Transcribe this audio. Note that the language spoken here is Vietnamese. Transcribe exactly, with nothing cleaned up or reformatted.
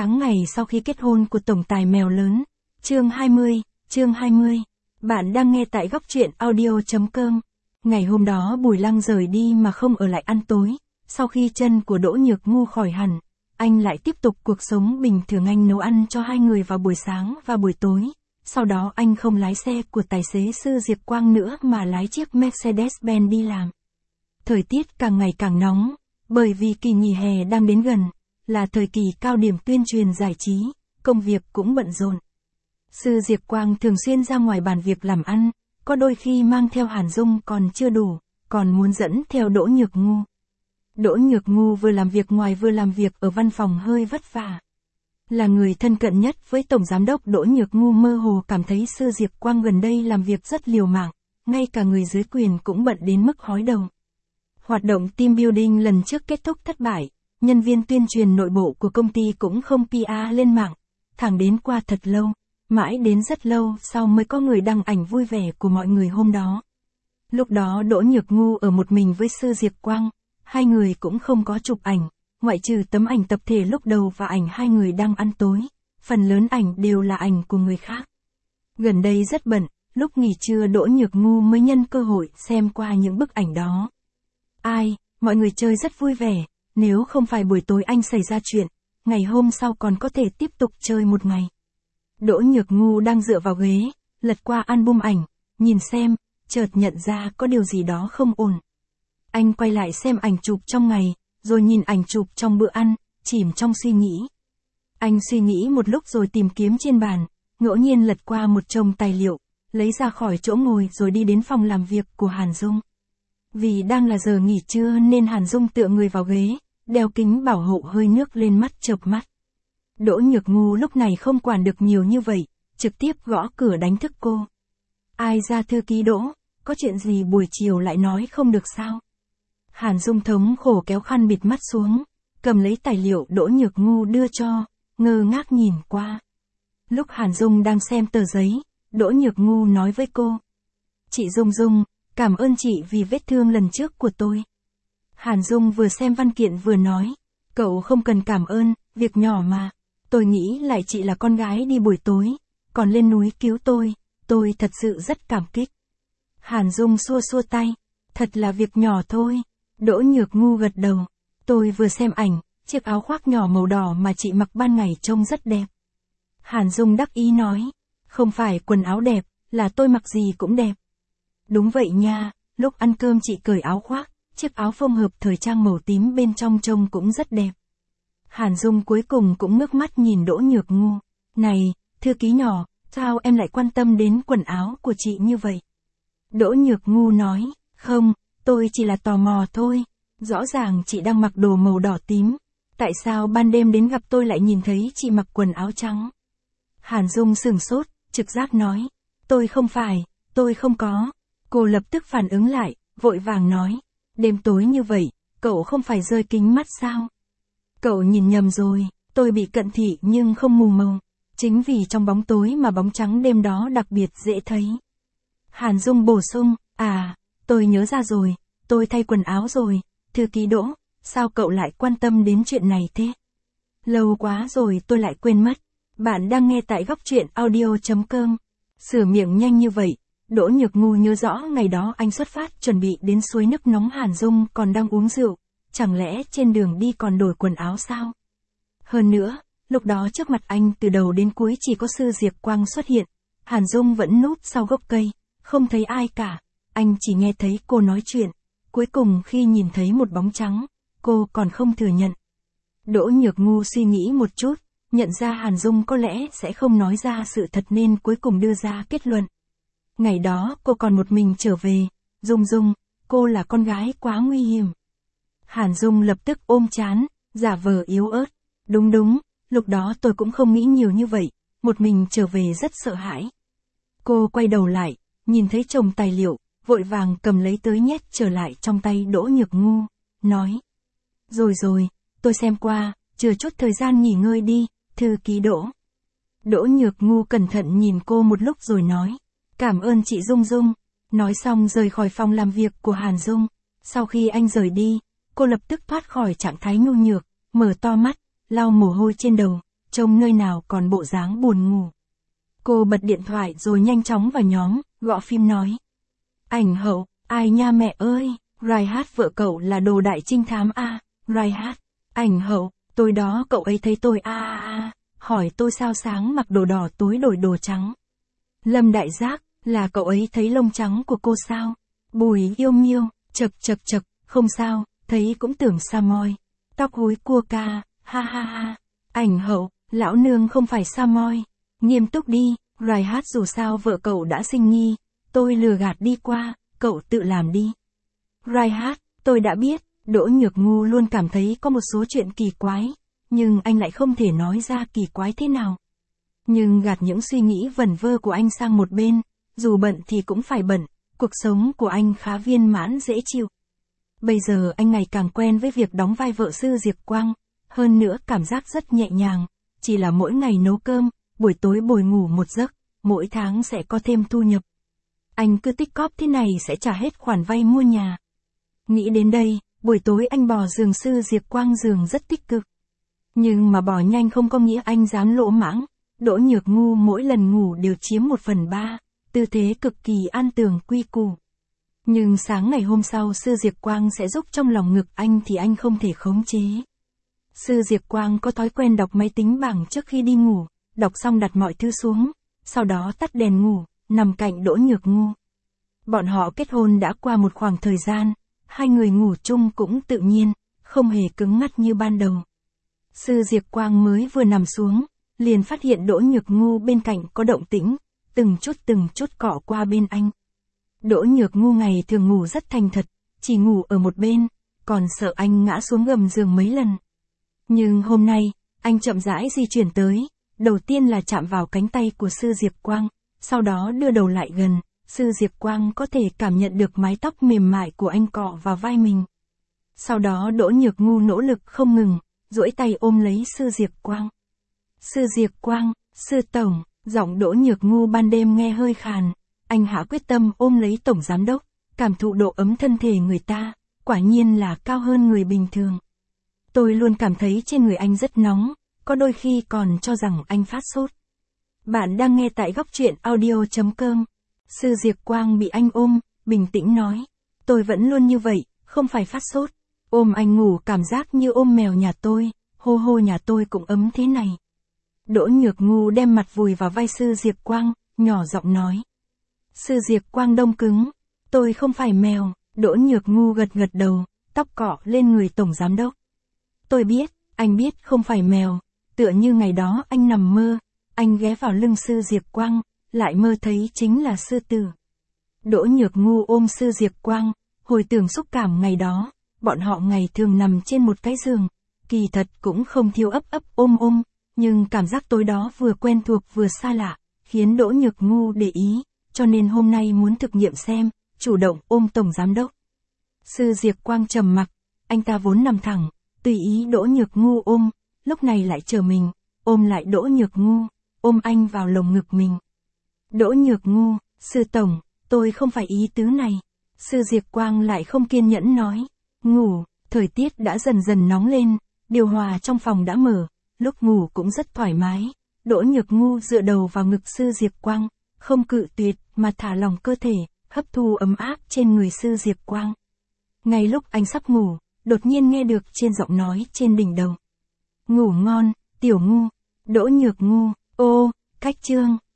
tháng ngày sau khi kết hôn của tổng tài mèo lớn. Chương hai mươi, chương hai mươi. Bạn đang nghe tại góc truyện audio chấm com. Ngày hôm đó Bùi Lăng rời đi mà không ở lại ăn tối. Sau khi chân của Đỗ Nhược Ngu khỏi hẳn, anh lại tiếp tục cuộc sống bình thường. Anh nấu ăn cho hai người vào buổi sáng và buổi tối. Sau đó anh không lái xe của tài xế sư Diệp Quang nữa mà lái chiếc Mercedes-Benz đi làm. Thời tiết càng ngày càng nóng, bởi vì kỳ nghỉ hè đang đến gần, là thời kỳ cao điểm tuyên truyền giải trí, công việc cũng bận rộn. Sư Diệp Quang thường xuyên ra ngoài bàn việc làm ăn, có đôi khi mang theo Hàn Dung còn chưa đủ, còn muốn dẫn theo Đỗ Nhược Ngu. Đỗ Nhược Ngu vừa làm việc ngoài vừa làm việc ở văn phòng hơi vất vả. Là người thân cận nhất với Tổng Giám đốc Đỗ Nhược Ngu mơ hồ cảm thấy sư Diệp Quang gần đây làm việc rất liều mạng, ngay cả người dưới quyền cũng bận đến mức hói đầu. Hoạt động team building lần trước kết thúc thất bại, nhân viên tuyên truyền nội bộ của công ty cũng không pê e lên mạng, thẳng đến qua thật lâu, mãi đến rất lâu sau mới có người đăng ảnh vui vẻ của mọi người hôm đó. Lúc đó Đỗ Nhược Ngu ở một mình với sư Diệp Quang, hai người cũng không có chụp ảnh, ngoại trừ tấm ảnh tập thể lúc đầu và ảnh hai người đang ăn tối, phần lớn ảnh đều là ảnh của người khác. Gần đây rất bận, lúc nghỉ trưa Đỗ Nhược Ngu mới nhân cơ hội xem qua những bức ảnh đó. Ai, mọi người chơi rất vui vẻ, nếu không phải buổi tối anh xảy ra chuyện, ngày hôm sau còn có thể tiếp tục chơi một ngày. Đỗ Nhược Ngu đang dựa vào ghế, lật qua album ảnh, nhìn xem, chợt nhận ra có điều gì đó không ổn. Anh quay lại xem ảnh chụp trong ngày, rồi nhìn ảnh chụp trong bữa ăn, chìm trong suy nghĩ. Anh suy nghĩ một lúc rồi tìm kiếm trên bàn, ngẫu nhiên lật qua một chồng tài liệu, lấy ra khỏi chỗ ngồi rồi đi đến phòng làm việc của Hàn Dung. Vì đang là giờ nghỉ trưa nên Hàn Dung tựa người vào ghế, đeo kính bảo hộ hơi nước lên mắt chợp mắt. Đỗ Nhược Ngu lúc này không quản được nhiều như vậy, trực tiếp gõ cửa đánh thức cô. Ai ra thư ký Đỗ, có chuyện gì buổi chiều lại nói không được sao? Hàn Dung thống khổ kéo khăn bịt mắt xuống, cầm lấy tài liệu Đỗ Nhược Ngu đưa cho, ngơ ngác nhìn qua. Lúc Hàn Dung đang xem tờ giấy, Đỗ Nhược Ngu nói với cô. Chị Dung Dung, cảm ơn chị vì vết thương lần trước của tôi. Hàn Dung vừa xem văn kiện vừa nói, cậu không cần cảm ơn, việc nhỏ mà. Tôi nghĩ lại chị là con gái đi buổi tối, còn lên núi cứu tôi, tôi thật sự rất cảm kích. Hàn Dung xua xua tay, thật là việc nhỏ thôi. Đỗ Nhược Ngu gật đầu, tôi vừa xem ảnh, chiếc áo khoác nhỏ màu đỏ mà chị mặc ban ngày trông rất đẹp. Hàn Dung đắc ý nói, không phải quần áo đẹp, là tôi mặc gì cũng đẹp. Đúng vậy nha, lúc ăn cơm chị cởi áo khoác, chiếc áo phông hợp thời trang màu tím bên trong trông cũng rất đẹp. Hàn Dung cuối cùng cũng ngước mắt nhìn Đỗ Nhược Ngu, này, thư ký nhỏ, sao em lại quan tâm đến quần áo của chị như vậy? Đỗ Nhược Ngu nói, không, tôi chỉ là tò mò thôi, rõ ràng chị đang mặc đồ màu đỏ tím, tại sao ban đêm đến gặp tôi lại nhìn thấy chị mặc quần áo trắng? Hàn Dung sửng sốt, trực giác nói, tôi không phải, tôi không có. Cô lập tức phản ứng lại, vội vàng nói, đêm tối như vậy, cậu không phải rơi kính mắt sao? Cậu nhìn nhầm rồi, tôi bị cận thị nhưng không mù màu, chính vì trong bóng tối mà bóng trắng đêm đó đặc biệt dễ thấy. Hàn Dung bổ sung, à, tôi nhớ ra rồi, tôi thay quần áo rồi, thư ký Đỗ, sao cậu lại quan tâm đến chuyện này thế? Lâu quá rồi tôi lại quên mất, bạn đang nghe tại góc truyện audio chấm com. Sửa miệng nhanh như vậy, Đỗ Nhược Ngu nhớ rõ ngày đó anh xuất phát chuẩn bị đến suối nước nóng, Hàn Dung còn đang uống rượu, chẳng lẽ trên đường đi còn đổi quần áo sao? Hơn nữa, lúc đó trước mặt anh từ đầu đến cuối chỉ có sư Diệp Quang xuất hiện, Hàn Dung vẫn núp sau gốc cây, không thấy ai cả, anh chỉ nghe thấy cô nói chuyện, cuối cùng khi nhìn thấy một bóng trắng, cô còn không thừa nhận. Đỗ Nhược Ngu suy nghĩ một chút, nhận ra Hàn Dung có lẽ sẽ không nói ra sự thật nên cuối cùng đưa ra kết luận. Ngày đó cô còn một mình trở về, Dung Dung, cô là con gái quá nguy hiểm. Hàn Dung lập tức ôm trán, giả vờ yếu ớt, đúng đúng, lúc đó tôi cũng không nghĩ nhiều như vậy, một mình trở về rất sợ hãi. Cô quay đầu lại, nhìn thấy chồng tài liệu, vội vàng cầm lấy tới nhét trở lại trong tay Đỗ Nhược Ngu, nói. Rồi rồi, tôi xem qua, chừa chút thời gian nghỉ ngơi đi, thư ký Đỗ. Đỗ Nhược Ngu cẩn thận nhìn cô một lúc rồi nói, cảm ơn chị Dung Dung, nói xong rời khỏi phòng làm việc của Hàn Dung. Sau khi anh rời đi, cô lập tức thoát khỏi trạng thái nhu nhược, mở to mắt, lau mồ hôi trên đầu, trông nơi nào còn bộ dáng buồn ngủ. Cô bật điện thoại rồi nhanh chóng vào nhóm, gõ phim nói. Ảnh hậu, ai nha mẹ ơi, Raihat vợ cậu là đồ đại trinh thám à, Raihat, ảnh hậu, tôi đó cậu ấy thấy tôi a a a, hỏi tôi sao sáng mặc đồ đỏ tối đổi đồ trắng. Lâm Đại Giác, là cậu ấy thấy lông trắng của cô sao? Bùi Yêu Miêu, chật chật chật, không sao, thấy cũng tưởng sa moi. Tóc húi cua ca, ha ha ha. Ảnh hậu, lão nương không phải sa moi. Nghiêm túc đi, Raihat dù sao vợ cậu đã sinh nghi, tôi lừa gạt đi qua, cậu tự làm đi. Raihat, tôi đã biết, Đỗ Nhược Ngu luôn cảm thấy có một số chuyện kỳ quái, nhưng anh lại không thể nói ra kỳ quái thế nào. Nhưng gạt những suy nghĩ vẩn vơ của anh sang một bên, dù bận thì cũng phải bận, cuộc sống của anh khá viên mãn dễ chịu. Bây giờ anh ngày càng quen với việc đóng vai vợ Sư Diệp Quang, hơn nữa cảm giác rất nhẹ nhàng, chỉ là mỗi ngày nấu cơm, buổi tối bồi ngủ một giấc, mỗi tháng sẽ có thêm thu nhập. Anh cứ tích cóp thế này sẽ trả hết khoản vay mua nhà. Nghĩ đến đây, buổi tối anh bò giường Sư Diệp Quang giường rất tích cực. Nhưng mà bò nhanh không có nghĩa anh dám lỗ mãng, Đỗ Nhược Ngu mỗi lần ngủ đều chiếm một phần ba, tư thế cực kỳ an tường quy củ. Nhưng sáng ngày hôm sau Sư Diệp Quang sẽ giúp trong lòng ngực anh thì anh không thể khống chế. Sư Diệp Quang có thói quen đọc máy tính bảng trước khi đi ngủ, đọc xong đặt mọi thứ xuống, sau đó tắt đèn ngủ, nằm cạnh Đỗ Nhược Ngu. Bọn họ kết hôn đã qua một khoảng thời gian, hai người ngủ chung cũng tự nhiên, không hề cứng ngắc như ban đầu. Sư Diệp Quang mới vừa nằm xuống, liền phát hiện Đỗ Nhược Ngu bên cạnh có động tĩnh, từng chút từng chút cọ qua bên anh. Đỗ Nhược Ngu ngày thường ngủ rất thành thật, chỉ ngủ ở một bên, còn sợ anh ngã xuống gầm giường mấy lần. Nhưng hôm nay, anh chậm rãi di chuyển tới, đầu tiên là chạm vào cánh tay của Sư Diệp Quang, sau đó đưa đầu lại gần, Sư Diệp Quang có thể cảm nhận được mái tóc mềm mại của anh cọ vào vai mình. Sau đó Đỗ Nhược Ngu nỗ lực không ngừng, duỗi tay ôm lấy Sư Diệp Quang. Sư Diệp Quang, Sư Tổng, giọng Đỗ Nhược Ngu ban đêm nghe hơi khàn, anh hạ quyết tâm ôm lấy Tổng Giám Đốc, cảm thụ độ ấm thân thể người ta, quả nhiên là cao hơn người bình thường. Tôi luôn cảm thấy trên người anh rất nóng, có đôi khi còn cho rằng anh phát sốt. Bạn đang nghe tại góc truyện audio chấm com. Sư Diệp Quang bị anh ôm, bình tĩnh nói, tôi vẫn luôn như vậy, không phải phát sốt. Ôm anh ngủ cảm giác như ôm mèo nhà tôi, hô hô nhà tôi cũng ấm thế này. Đỗ Nhược Ngu đem mặt vùi vào vai Sư Diệp Quang, nhỏ giọng nói. Sư Diệp Quang đông cứng, tôi không phải mèo, Đỗ Nhược Ngu gật gật đầu, tóc cọ lên người Tổng Giám Đốc. Tôi biết, anh biết không phải mèo, tựa như ngày đó anh nằm mơ, anh ghé vào lưng Sư Diệp Quang, lại mơ thấy chính là sư tử. Đỗ Nhược Ngu ôm Sư Diệp Quang, hồi tưởng xúc cảm ngày đó, bọn họ ngày thường nằm trên một cái giường, kỳ thật cũng không thiếu ấp ấp ôm ôm, nhưng cảm giác tối đó vừa quen thuộc vừa xa lạ, khiến Đỗ Nhược Ngu để ý, cho nên hôm nay muốn thực nghiệm xem, chủ động ôm Tổng Giám Đốc. Sư Diệp Quang trầm mặc, anh ta vốn nằm thẳng, tùy ý Đỗ Nhược Ngu ôm, lúc này lại chờ mình, ôm lại Đỗ Nhược Ngu, ôm anh vào lồng ngực mình. Đỗ Nhược Ngu, Sư Tổng, tôi không phải ý tứ này. Sư Diệp Quang lại không kiên nhẫn nói, ngủ, thời tiết đã dần dần nóng lên, điều hòa trong phòng đã mở, lúc ngủ cũng rất thoải mái. Đỗ Nhược Ngu dựa đầu vào ngực Sư Diệp Quang, không cự tuyệt mà thả lỏng cơ thể, hấp thu ấm áp trên người Sư Diệp Quang. Ngay lúc anh sắp ngủ, đột nhiên nghe được trên giọng nói trên đỉnh đầu. Ngủ ngon, Tiểu Ngu. Đỗ Nhược Ngu, ô, cách chương.